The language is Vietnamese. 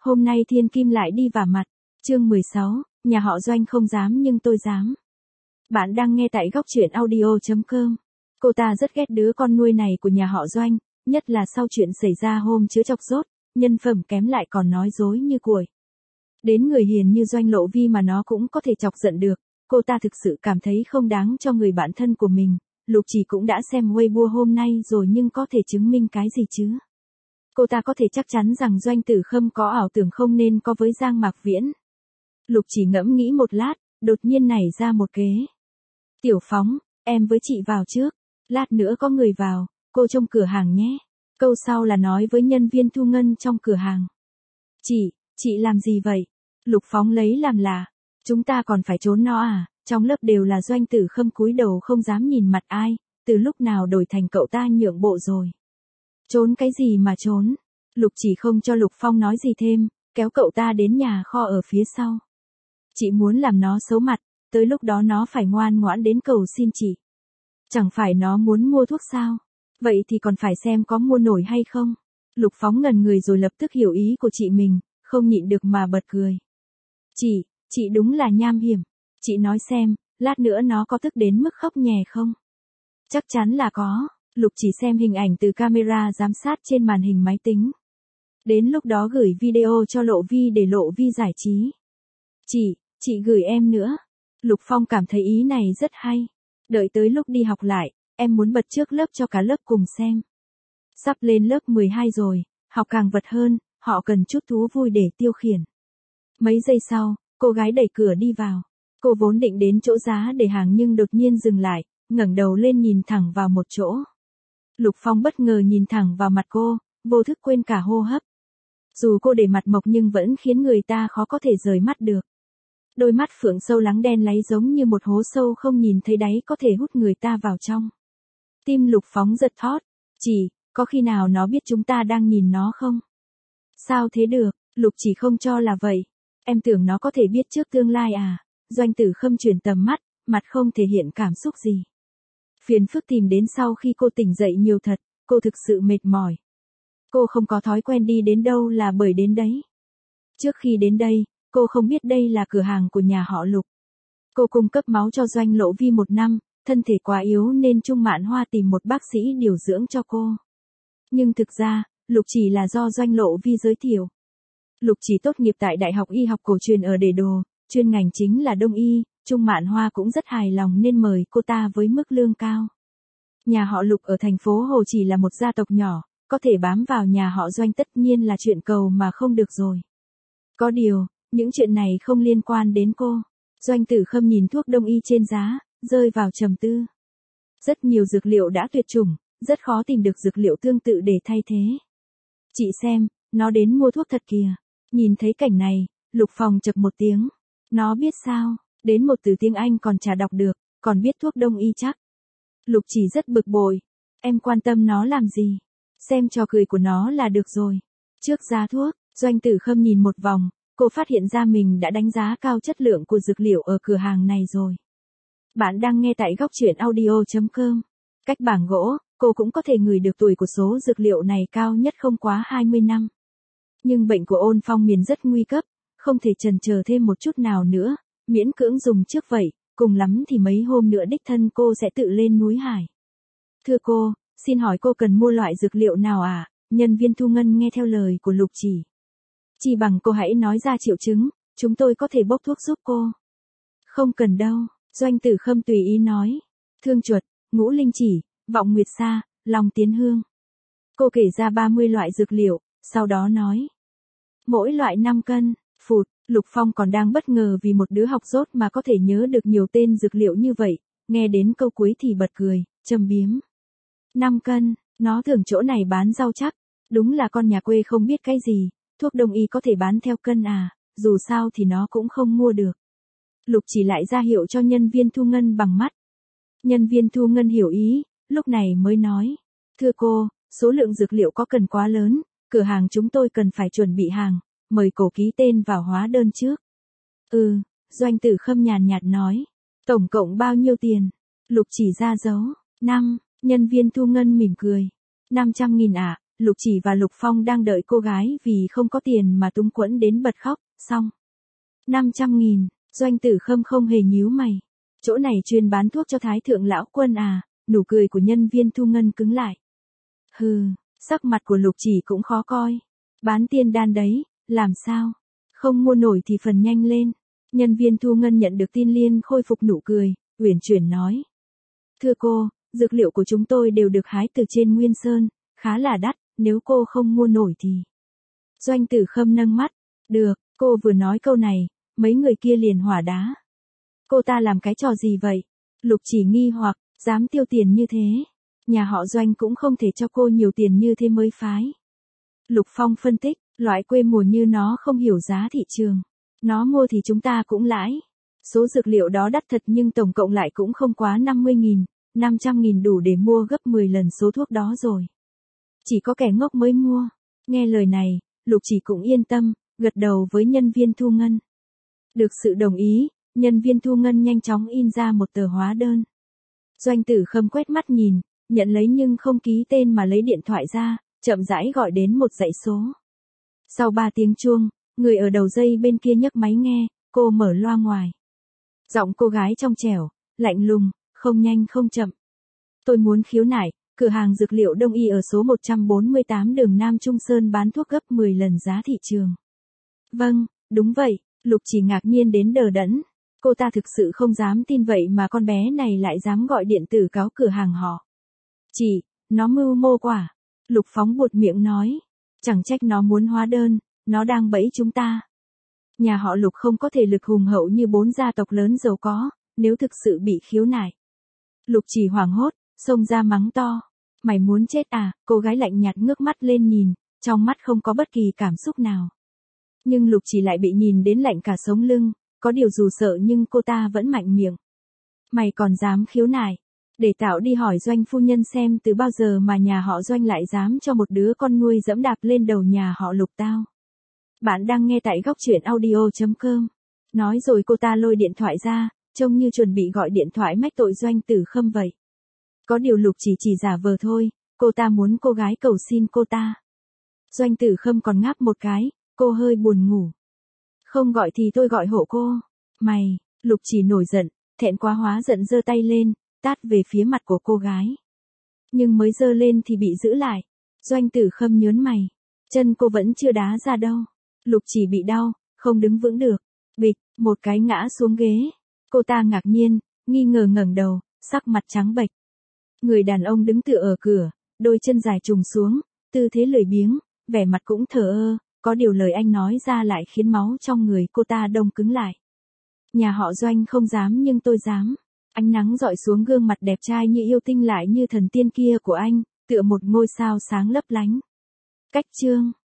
Hôm nay thiên kim lại đi vả mặt. Chương 16, nhà họ Doanh không dám nhưng tôi dám. Bạn đang nghe tại góc truyện audio.com. Cô ta rất ghét đứa con nuôi này của nhà họ Doanh, nhất là sau chuyện xảy ra hôm chứa chọc rốt, nhân phẩm kém lại còn nói dối như cuội. Đến người hiền như Doanh Lộ Vi mà nó cũng có thể chọc giận được, cô ta thực sự cảm thấy không đáng cho người bạn thân của mình. Lục Chỉ cũng đã xem Weibo hôm nay rồi nhưng có thể chứng minh cái gì chứ? Cô ta có thể chắc chắn rằng Doanh Tử Khâm có ảo tưởng không nên có với Giang Mạc Viễn. Lục Chỉ ngẫm nghĩ một lát, đột nhiên nảy ra một kế. Tiểu Phóng, em với chị vào trước, lát nữa có người vào, cô trông cửa hàng nhé. Câu sau là nói với nhân viên thu ngân trong cửa hàng. Chị làm gì vậy? Lục Phóng lấy làm lạ. Chúng ta còn phải trốn nó à? Trong lớp đều là Doanh Tử Khâm cúi đầu không dám nhìn mặt ai, từ lúc nào đổi thành cậu ta nhượng bộ rồi. Trốn cái gì mà trốn? Lục Chỉ không cho Lục Phong nói gì thêm, kéo cậu ta đến nhà kho ở phía sau. Chị muốn làm nó xấu mặt, tới lúc đó nó phải ngoan ngoãn đến cầu xin chị. Chẳng phải nó muốn mua thuốc sao? Vậy thì còn phải xem có mua nổi hay không? Lục Phóng ngẩn người rồi lập tức hiểu ý của chị mình, không nhịn được mà bật cười. Chị đúng là nham hiểm. Chị nói xem, lát nữa nó có tức đến mức khóc nhè không? Chắc chắn là có. Lục Chỉ xem hình ảnh từ camera giám sát trên màn hình máy tính. Đến lúc đó gửi video cho Lộ Vi để Lộ Vi giải trí. Chị gửi em nữa. Lục Phong cảm thấy ý này rất hay. Đợi tới lúc đi học lại, em muốn bật trước lớp cho cả lớp cùng xem. Sắp lên lớp 12 rồi, học càng vật hơn, họ cần chút thú vui để tiêu khiển. Mấy giây sau, cô gái đẩy cửa đi vào. Cô vốn định đến chỗ giá để hàng nhưng đột nhiên dừng lại, ngẩng đầu lên nhìn thẳng vào một chỗ. Lục Phong bất ngờ nhìn thẳng vào mặt cô, vô thức quên cả hô hấp. Dù cô để mặt mộc nhưng vẫn khiến người ta khó có thể rời mắt được. Đôi mắt phượng sâu lắng đen láy giống như một hố sâu không nhìn thấy đáy có thể hút người ta vào trong. Tim Lục Phóng giật thót. Có khi nào nó biết chúng ta đang nhìn nó không? Sao thế được, Lục Chỉ không cho là vậy. Em tưởng nó có thể biết trước tương lai à? Doanh Tử Khâm chuyển tầm mắt, mặt không thể hiện cảm xúc gì. Phiền phức tìm đến sau khi cô tỉnh dậy nhiều thật, cô thực sự mệt mỏi. Cô không có thói quen đi đến đâu là bởi đến đấy. Trước khi đến đây, cô không biết đây là cửa hàng của nhà họ Lục. Cô cung cấp máu cho Doanh Lộ Vi 1 năm, thân thể quá yếu nên Trung Mạn Hoa tìm một bác sĩ điều dưỡng cho cô. Nhưng thực ra, Lục Chỉ là do Doanh Lộ Vi giới thiệu. Lục Chỉ tốt nghiệp tại Đại học Y học cổ truyền ở Đề Đô, chuyên ngành chính là Đông y, Trung Mạn Hoa cũng rất hài lòng nên mời cô ta với mức lương cao. Nhà họ Lục ở thành phố Hồ chỉ là một gia tộc nhỏ, có thể bám vào nhà họ Doanh tất nhiên là chuyện cầu mà không được rồi. Có điều, những chuyện này không liên quan đến cô. Doanh Tử Khâm nhìn thuốc đông y trên giá, rơi vào trầm tư. Rất nhiều dược liệu đã tuyệt chủng, rất khó tìm được dược liệu tương tự để thay thế. Chị xem, nó đến mua thuốc thật kìa. Nhìn thấy cảnh này, Lục Phong chậc một tiếng. Nó biết sao, đến một từ tiếng Anh còn chả đọc được, còn biết thuốc đông y chắc. Lục Chỉ rất bực bội. Em quan tâm nó làm gì? Xem trò cười của nó là được rồi. Trước giá thuốc, Doanh Tử Khâm nhìn một vòng, cô phát hiện ra mình đã đánh giá cao chất lượng của dược liệu ở cửa hàng này rồi. Bạn đang nghe tại góc truyện audio.com. Cách bảng gỗ, cô cũng có thể ngửi được tuổi của số dược liệu này cao nhất không quá 20 năm. Nhưng bệnh của Ôn Phong Miền rất nguy cấp, không thể chần chờ thêm một chút nào nữa, miễn cưỡng dùng trước vậy, cùng lắm thì mấy hôm nữa đích thân cô sẽ tự lên núi Hải. Thưa cô, xin hỏi cô cần mua loại dược liệu nào à? Nhân viên thu ngân nghe theo lời của Lục Chỉ. Chỉ bằng cô hãy nói ra triệu chứng, chúng tôi có thể bốc thuốc giúp cô. Không cần đâu, Doanh Tử Khâm tùy ý nói. Thương chuột, ngũ linh chỉ, vọng nguyệt sa, long tiến hương. Cô kể ra 30 loại dược liệu, sau đó nói. Mỗi loại 5 cân, phụt, Lục Phong còn đang bất ngờ vì một đứa học dốt mà có thể nhớ được nhiều tên dược liệu như vậy, nghe đến câu cuối thì bật cười, châm biếm. 5 cân, nó tưởng chỗ này bán rau chắc, đúng là con nhà quê không biết cái gì, thuốc đông y có thể bán theo cân à, dù sao thì nó cũng không mua được. Lục Chỉ lại ra hiệu cho nhân viên thu ngân bằng mắt. Nhân viên thu ngân hiểu ý, lúc này mới nói. Thưa cô, số lượng dược liệu có cần quá lớn, cửa hàng chúng tôi cần phải chuẩn bị hàng, mời cô ký tên vào hóa đơn trước. Doanh Tử Khâm nhàn nhạt nói. Tổng cộng bao nhiêu tiền? Lục Chỉ ra dấu. 5, nhân viên thu ngân mỉm cười. 500.000 ạ, Lục Chỉ và Lục Phong đang đợi cô gái vì không có tiền mà túng quẫn đến bật khóc, xong. 500.000, Doanh Tử Khâm không hề nhíu mày. Chỗ này chuyên bán thuốc cho Thái Thượng Lão Quân à, nụ cười của nhân viên thu ngân cứng lại. Hừ, sắc mặt của Lục Chỉ cũng khó coi. Bán tiên đan đấy, làm sao? Không mua nổi thì phần nhanh lên. Nhân viên thu ngân nhận được tin liền khôi phục nụ cười, uyển chuyển nói. Thưa cô, dược liệu của chúng tôi đều được hái từ trên Nguyên Sơn, khá là đắt, nếu cô không mua nổi thì. Doanh Tử Khâm nâng mắt. Được, cô vừa nói câu này, mấy người kia liền hỏa đá. Cô ta làm cái trò gì vậy? Lục Chỉ nghi hoặc, dám tiêu tiền như thế. Nhà họ Doanh cũng không thể cho cô nhiều tiền như thế mới phái. Lục Phong phân tích, loại quê mùa như nó không hiểu giá thị trường. Nó mua thì chúng ta cũng lãi. Số dược liệu đó đắt thật nhưng tổng cộng lại cũng không quá 50.000, 500.000 đủ để mua gấp 10 lần số thuốc đó rồi. Chỉ có kẻ ngốc mới mua. Nghe lời này, Lục Chỉ cũng yên tâm, gật đầu với nhân viên thu ngân. Được sự đồng ý, nhân viên thu ngân nhanh chóng in ra một tờ hóa đơn. Doanh Tử Khâm quét mắt nhìn, nhận lấy nhưng không ký tên mà lấy điện thoại ra, chậm rãi gọi đến một dãy số. Sau 3 tiếng chuông, người ở đầu dây bên kia nhấc máy nghe, cô mở loa ngoài. Giọng cô gái trong trẻo, lạnh lùng, không nhanh không chậm. Tôi muốn khiếu nại, cửa hàng dược liệu Đông Y ở số 148 đường Nam Trung Sơn bán thuốc gấp 10 lần giá thị trường. Vâng, đúng vậy, Lục Chỉ ngạc nhiên đến đờ đẫn. Cô ta thực sự không dám tin vậy mà con bé này lại dám gọi điện tử cáo cửa hàng họ. Chị, nó mưu mô quả. Lục Phóng buột miệng nói. Chẳng trách nó muốn hóa đơn, nó đang bẫy chúng ta. Nhà họ Lục không có thể lực hùng hậu như 4 gia tộc lớn giàu có, nếu thực sự bị khiếu nại. Lục Chỉ hoảng hốt, xông ra mắng to. Mày muốn chết à? Cô gái lạnh nhạt ngước mắt lên nhìn, trong mắt không có bất kỳ cảm xúc nào. Nhưng Lục Chỉ lại bị nhìn đến lạnh cả sống lưng, có điều dù sợ nhưng cô ta vẫn mạnh miệng. Mày còn dám khiếu nại? Để tao đi hỏi Doanh phu nhân xem từ bao giờ mà nhà họ Doanh lại dám cho một đứa con nuôi dẫm đạp lên đầu nhà họ Lục tao. Bạn đang nghe tại góc truyện audio.com. Nói rồi cô ta lôi điện thoại ra, trông như chuẩn bị gọi điện thoại mách tội Doanh Tử Khâm vậy. Có điều Lục chỉ giả vờ thôi, cô ta muốn cô gái cầu xin cô ta. Doanh Tử Khâm còn ngáp một cái, cô hơi buồn ngủ. Không gọi thì tôi gọi hộ cô. Mày, Lục Chỉ nổi giận, thẹn quá hóa giận giơ tay lên, tát về phía mặt của cô gái. Nhưng mới giơ lên thì bị giữ lại. Doanh Tử Khâm nhớn mày. Chân cô vẫn chưa đá ra đâu. Lục Chỉ bị đau, không đứng vững được. Bịch, một cái ngã xuống ghế. Cô ta ngạc nhiên, nghi ngờ ngẩng đầu, sắc mặt trắng bệch. Người đàn ông đứng tựa ở cửa, đôi chân dài trùng xuống, tư thế lười biếng, vẻ mặt cũng thờ ơ, có điều lời anh nói ra lại khiến máu trong người cô ta đông cứng lại. Nhà họ Doanh không dám nhưng tôi dám. Ánh nắng rọi xuống gương mặt đẹp trai như yêu tinh lại như thần tiên kia của anh, tựa một ngôi sao sáng lấp lánh. Cách chương